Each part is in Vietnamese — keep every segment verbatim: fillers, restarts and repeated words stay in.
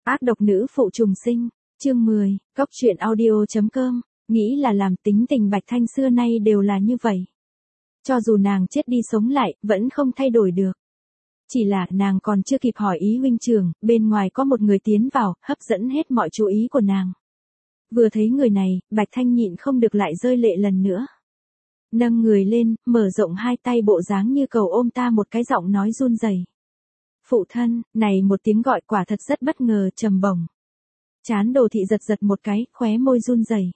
Ác độc nữ phụ trùng sinh, chương mười, cốc truyện audio chấm com, nghĩ là làm tính tình Bạch Thanh xưa nay đều là như vậy. Cho dù nàng chết đi sống lại, vẫn không thay đổi được. Chỉ là nàng còn chưa kịp hỏi ý huynh trưởng, bên ngoài có một người tiến vào, hấp dẫn hết mọi chú ý của nàng. Vừa thấy người này, Bạch Thanh nhịn không được lại rơi lệ lần nữa. Nâng người lên, mở rộng hai tay bộ dáng như cầu ôm ta một cái giọng nói run rẩy. Phụ thân, này một tiếng gọi quả thật rất bất ngờ, trầm bổng. Chán Đồ Thị giật giật một cái, khóe môi run rẩy.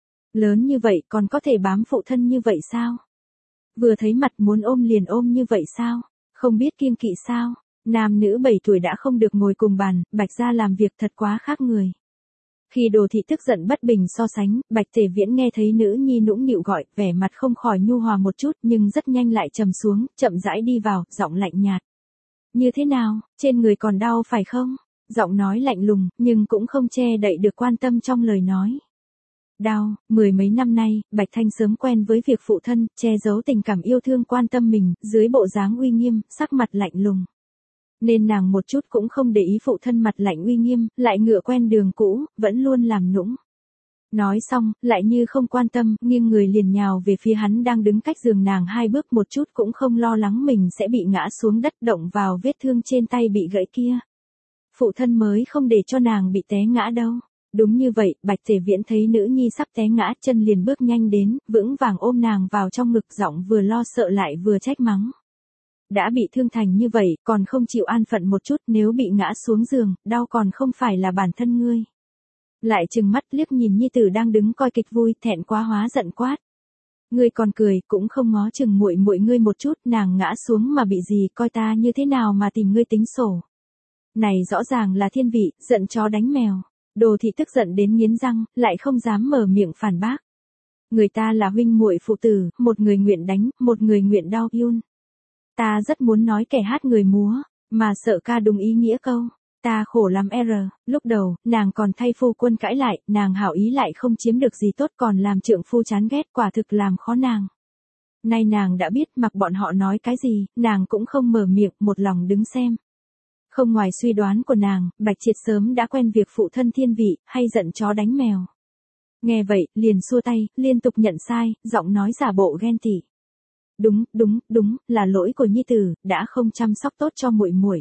Lớn như vậy còn có thể bám phụ thân như vậy sao? Vừa thấy mặt muốn ôm liền ôm như vậy sao? Không biết kiêng kỵ sao? Nam nữ bảy tuổi đã không được ngồi cùng bàn, Bạch gia làm việc thật quá khác người. Khi Đồ Thị tức giận bất bình so sánh, Bạch Tề Viễn nghe thấy nữ nhi nũng nịu gọi, vẻ mặt không khỏi nhu hòa một chút nhưng rất nhanh lại trầm xuống, chậm rãi đi vào, giọng lạnh nhạt. Như thế nào, trên người còn đau phải không? Giọng nói lạnh lùng, nhưng cũng không che đậy được quan tâm trong lời nói. Đau, mười mấy năm nay, Bạch Thanh sớm quen với việc phụ thân, che giấu tình cảm yêu thương quan tâm mình, dưới bộ dáng uy nghiêm, sắc mặt lạnh lùng. Nên nàng một chút cũng không để ý phụ thân mặt lạnh uy nghiêm, lại ngựa quen đường cũ, vẫn luôn làm nũng. Nói xong, lại như không quan tâm, nghiêng người liền nhào về phía hắn đang đứng cách giường nàng hai bước, một chút cũng không lo lắng mình sẽ bị ngã xuống đất động vào vết thương trên tay bị gãy kia. Phụ thân mới không để cho nàng bị té ngã đâu. Đúng như vậy, Bạch Tề Viễn thấy nữ nhi sắp té ngã, chân liền bước nhanh đến, vững vàng ôm nàng vào trong ngực, giọng vừa lo sợ lại vừa trách mắng. Đã bị thương thành như vậy, còn không chịu an phận một chút, nếu bị ngã xuống giường, đau còn không phải là bản thân ngươi. Lại trừng mắt liếc nhìn nhi tử đang đứng coi kịch vui, thẹn quá hóa giận quát. Ngươi còn cười, cũng không ngó chừng muội muội ngươi một chút, nàng ngã xuống mà bị gì, coi ta như thế nào mà tìm ngươi tính sổ. Này rõ ràng là thiên vị, giận chó đánh mèo. Đồ Thị tức giận đến nghiến răng, lại không dám mở miệng phản bác. Người ta là huynh muội phụ tử, một người nguyện đánh, một người nguyện đau yun. Ta rất muốn nói kẻ hát người múa, mà sợ ca đúng ý nghĩa câu. Ta khổ lắm r, lúc đầu, nàng còn thay phu quân cãi lại, nàng hảo ý lại không chiếm được gì tốt, còn làm trượng phu chán ghét, quả thực làm khó nàng. Nay nàng đã biết, mặc bọn họ nói cái gì, nàng cũng không mở miệng, một lòng đứng xem. Không ngoài suy đoán của nàng, Bạch Triệt sớm đã quen việc phụ thân thiên vị, hay giận chó đánh mèo. Nghe vậy, liền xua tay, liên tục nhận sai, giọng nói giả bộ ghen tị. Đúng, đúng, đúng, là lỗi của nhi tử, đã không chăm sóc tốt cho muội muội.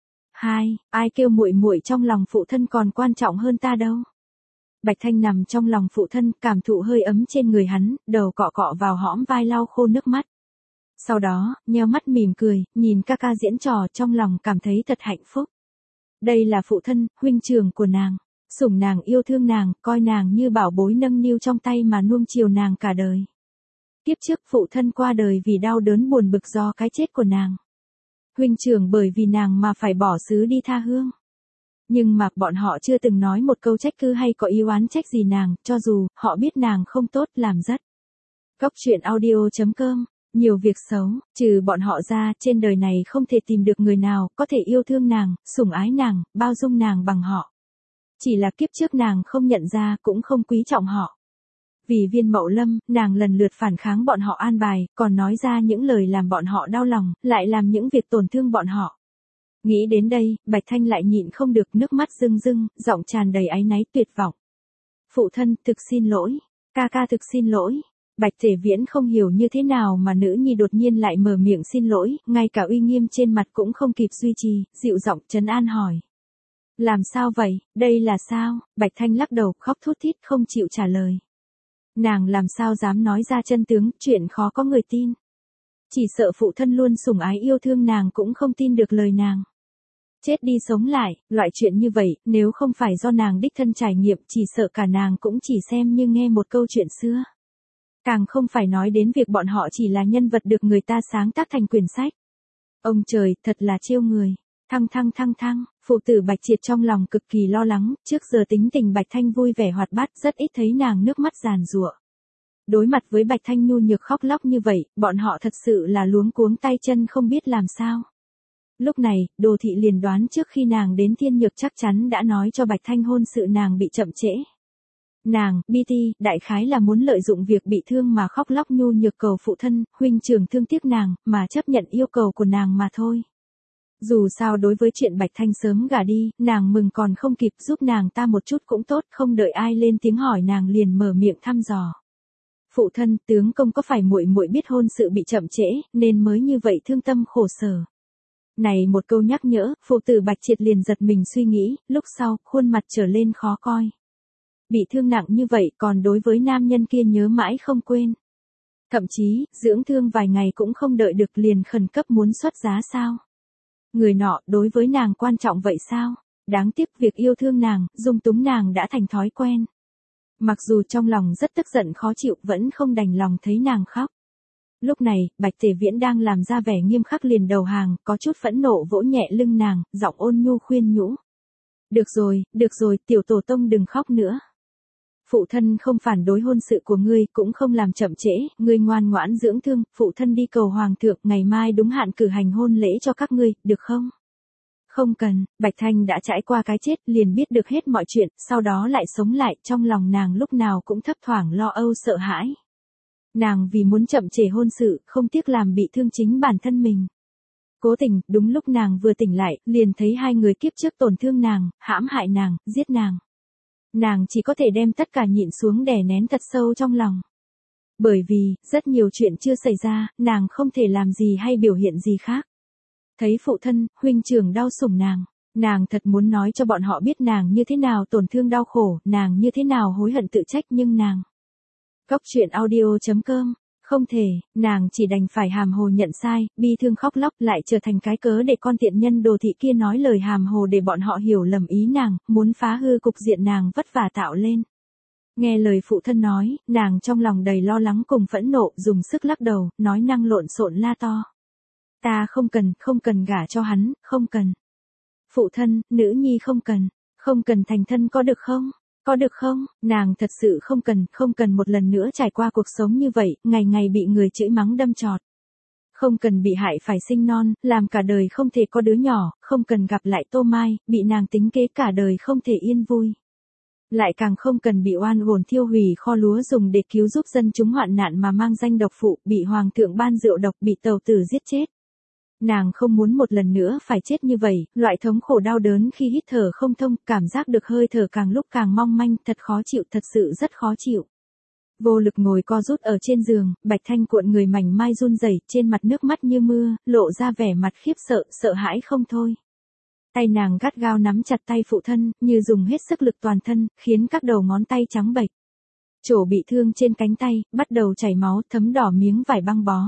Hai, ai kêu muội muội trong lòng phụ thân còn quan trọng hơn ta đâu. Bạch Thanh nằm trong lòng phụ thân, cảm thụ hơi ấm trên người hắn, đầu cọ cọ vào hõm vai lau khô nước mắt. Sau đó, nheo mắt mỉm cười, nhìn ca ca diễn trò, trong lòng cảm thấy thật hạnh phúc. Đây là phụ thân, huynh trưởng của nàng, sủng nàng, yêu thương nàng, coi nàng như bảo bối nâng niu trong tay mà nuông chiều nàng cả đời. Kiếp trước phụ thân qua đời vì đau đớn buồn bực do cái chết của nàng. Huynh trưởng bởi vì nàng mà phải bỏ xứ đi tha hương. Nhưng mà bọn họ chưa từng nói một câu trách cứ hay có yêu oán trách gì nàng, cho dù họ biết nàng không tốt làm rất. Cốc truyện audio chấm com. Nhiều việc xấu, trừ bọn họ ra, trên đời này không thể tìm được người nào có thể yêu thương nàng, sủng ái nàng, bao dung nàng bằng họ. Chỉ là kiếp trước nàng không nhận ra, cũng không quý trọng họ. Vì Viên Mậu Lâm, nàng lần lượt phản kháng bọn họ an bài, còn nói ra những lời làm bọn họ đau lòng, lại làm những việc tổn thương bọn họ. Nghĩ đến đây, Bạch Thanh lại nhịn không được, nước mắt rưng rưng, giọng tràn đầy áy náy tuyệt vọng. Phụ thân, thực xin lỗi. Ca ca thực xin lỗi. Bạch Tề Viễn không hiểu như thế nào mà nữ nhi đột nhiên lại mở miệng xin lỗi, ngay cả uy nghiêm trên mặt cũng không kịp duy trì, dịu giọng trấn an hỏi. Làm sao vậy, đây là sao? Bạch Thanh lắc đầu, khóc thút thít không chịu trả lời. Nàng làm sao dám nói ra chân tướng, chuyện khó có người tin. Chỉ sợ phụ thân luôn sủng ái yêu thương nàng cũng không tin được lời nàng. Chết đi sống lại, loại chuyện như vậy, nếu không phải do nàng đích thân trải nghiệm, chỉ sợ cả nàng cũng chỉ xem như nghe một câu chuyện xưa. Càng không phải nói đến việc bọn họ chỉ là nhân vật được người ta sáng tác thành quyển sách. Ông trời, thật là trêu người. Thăng thăng thăng thăng, phụ tử Bạch Triệt trong lòng cực kỳ lo lắng, trước giờ tính tình Bạch Thanh vui vẻ hoạt bát, rất ít thấy nàng nước mắt giàn giụa. Đối mặt với Bạch Thanh nhu nhược khóc lóc như vậy, bọn họ thật sự là luống cuống tay chân không biết làm sao. Lúc này, Đồ Thị liền đoán trước khi nàng đến Thiên Nhược chắc chắn đã nói cho Bạch Thanh hôn sự nàng bị chậm trễ. Nàng, bê tê, đại khái là muốn lợi dụng việc bị thương mà khóc lóc nhu nhược cầu phụ thân, huynh trưởng thương tiếc nàng, mà chấp nhận yêu cầu của nàng mà thôi. Dù sao đối với chuyện Bạch Thanh sớm gả đi, nàng mừng còn không kịp, giúp nàng ta một chút cũng tốt, không đợi ai lên tiếng hỏi nàng liền mở miệng thăm dò. Phụ thân, tướng công có phải muội muội biết hôn sự bị chậm trễ, nên mới như vậy thương tâm khổ sở. Này một câu nhắc nhở, phụ tử Bạch Triệt liền giật mình suy nghĩ, lúc sau, khuôn mặt trở lên khó coi. Bị thương nặng như vậy còn đối với nam nhân kia nhớ mãi không quên. Thậm chí, dưỡng thương vài ngày cũng không đợi được liền khẩn cấp muốn xuất giá sao. Người nọ đối với nàng quan trọng vậy sao? Đáng tiếc việc yêu thương nàng, dung túng nàng đã thành thói quen. Mặc dù trong lòng rất tức giận khó chịu vẫn không đành lòng thấy nàng khóc. Lúc này, Bạch Tề Viễn đang làm ra vẻ nghiêm khắc liền đầu hàng, có chút phẫn nộ vỗ nhẹ lưng nàng, giọng ôn nhu khuyên nhủ. Được rồi, được rồi, tiểu tổ tông đừng khóc nữa. Phụ thân không phản đối hôn sự của ngươi, cũng không làm chậm trễ, ngươi ngoan ngoãn dưỡng thương, phụ thân đi cầu hoàng thượng, ngày mai đúng hạn cử hành hôn lễ cho các ngươi, được không? Không cần, Bạch Thanh đã trải qua cái chết, liền biết được hết mọi chuyện, sau đó lại sống lại, trong lòng nàng lúc nào cũng thấp thoảng lo âu sợ hãi. Nàng vì muốn chậm trễ hôn sự, không tiếc làm bị thương chính bản thân mình. Cố tình, đúng lúc nàng vừa tỉnh lại, liền thấy hai người kiếp trước tổn thương nàng, hãm hại nàng, giết nàng. Nàng chỉ có thể đem tất cả nhịn xuống đè nén thật sâu trong lòng. Bởi vì, rất nhiều chuyện chưa xảy ra, nàng không thể làm gì hay biểu hiện gì khác. Thấy phụ thân, huynh trưởng đau sủng nàng, nàng thật muốn nói cho bọn họ biết nàng như thế nào tổn thương đau khổ, nàng như thế nào hối hận tự trách nhưng nàng. Góc truyện audio chấm com, không thể, nàng chỉ đành phải hàm hồ nhận sai, bi thương khóc lóc lại trở thành cái cớ để con tiện nhân đồ thị kia nói lời hàm hồ để bọn họ hiểu lầm ý nàng, muốn phá hư cục diện nàng vất vả tạo lên. Nghe lời phụ thân nói, nàng trong lòng đầy lo lắng cùng phẫn nộ, dùng sức lắc đầu, nói năng lộn xộn la to. Ta không cần, không cần gả cho hắn, không cần. Phụ thân, nữ nhi không cần, không cần thành thân có được không? Có được không? Nàng thật sự không cần, không cần một lần nữa trải qua cuộc sống như vậy, ngày ngày bị người chửi mắng đâm chọt. Không cần bị hại phải sinh non, làm cả đời không thể có đứa nhỏ, không cần gặp lại Tô Mai, bị nàng tính kế cả đời không thể yên vui. Lại càng không cần bị oan uổng thiêu hủy kho lúa dùng để cứu giúp dân chúng hoạn nạn mà mang danh độc phụ, bị hoàng thượng ban rượu độc, bị tàu tử giết chết. Nàng không muốn một lần nữa phải chết như vậy, loại thống khổ đau đớn khi hít thở không thông, cảm giác được hơi thở càng lúc càng mong manh, thật khó chịu, thật sự rất khó chịu. Vô lực ngồi co rút ở trên giường, Bạch Thanh cuộn người mảnh mai run rẩy, trên mặt nước mắt như mưa, lộ ra vẻ mặt khiếp sợ, sợ hãi không thôi. Tay nàng gắt gao nắm chặt tay phụ thân, như dùng hết sức lực toàn thân, khiến các đầu ngón tay trắng bệch. Chỗ bị thương trên cánh tay, bắt đầu chảy máu, thấm đỏ miếng vải băng bó.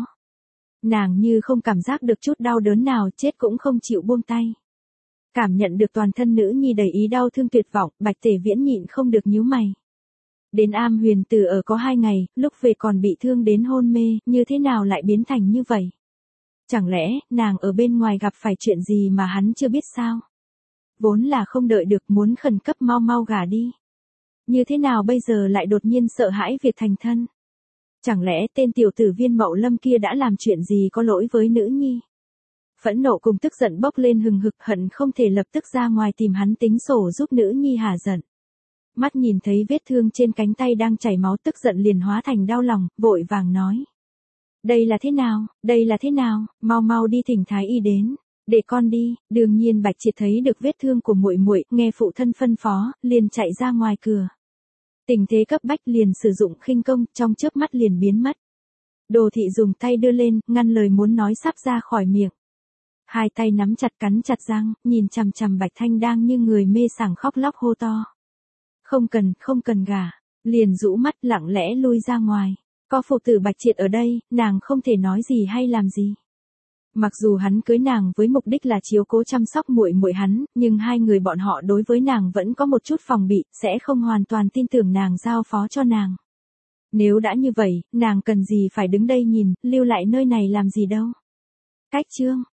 Nàng như không cảm giác được chút đau đớn nào, chết cũng không chịu buông tay. Cảm nhận được toàn thân nữ nhi đầy ý đau thương tuyệt vọng, Bạch Tề Viễn nhịn không được nhíu mày. Đến Am Huyền Tử ở có hai ngày, lúc về còn bị thương đến hôn mê, như thế nào lại biến thành như vậy? Chẳng lẽ, nàng ở bên ngoài gặp phải chuyện gì mà hắn chưa biết sao? Vốn là không đợi được, muốn khẩn cấp mau mau gả đi. Như thế nào bây giờ lại đột nhiên sợ hãi việc thành thân? Chẳng lẽ tên tiểu tử Viên Mậu Lâm kia đã làm chuyện gì có lỗi với nữ nhi? Phẫn nộ cùng tức giận bốc lên hừng hực, hận không thể lập tức ra ngoài tìm hắn tính sổ giúp nữ nhi hả giận. Mắt nhìn thấy vết thương trên cánh tay đang chảy máu, tức giận liền hóa thành đau lòng, vội vàng nói. Đây là thế nào, đây là thế nào, mau mau đi thỉnh thái y đến, để con đi. Đương nhiên Bạch Triệt thấy được vết thương của muội muội, nghe phụ thân phân phó, liền chạy ra ngoài cửa. Tình thế cấp bách liền sử dụng khinh công, trong chớp mắt liền biến mất. Đồ thị dùng tay đưa lên, ngăn lời muốn nói sắp ra khỏi miệng. Hai tay nắm chặt cắn chặt răng, nhìn chằm chằm Bạch Thanh đang như người mê sảng khóc lóc hô to. Không cần, không cần gả, liền rũ mắt lặng lẽ lui ra ngoài. Có phụ tử Bạch Triệt ở đây, nàng không thể nói gì hay làm gì. Mặc dù hắn cưới nàng với mục đích là chiếu cố chăm sóc muội muội hắn, nhưng hai người bọn họ đối với nàng vẫn có một chút phòng bị, sẽ không hoàn toàn tin tưởng nàng giao phó cho nàng. Nếu đã như vậy, nàng cần gì phải đứng đây nhìn, lưu lại nơi này làm gì đâu. Cách chương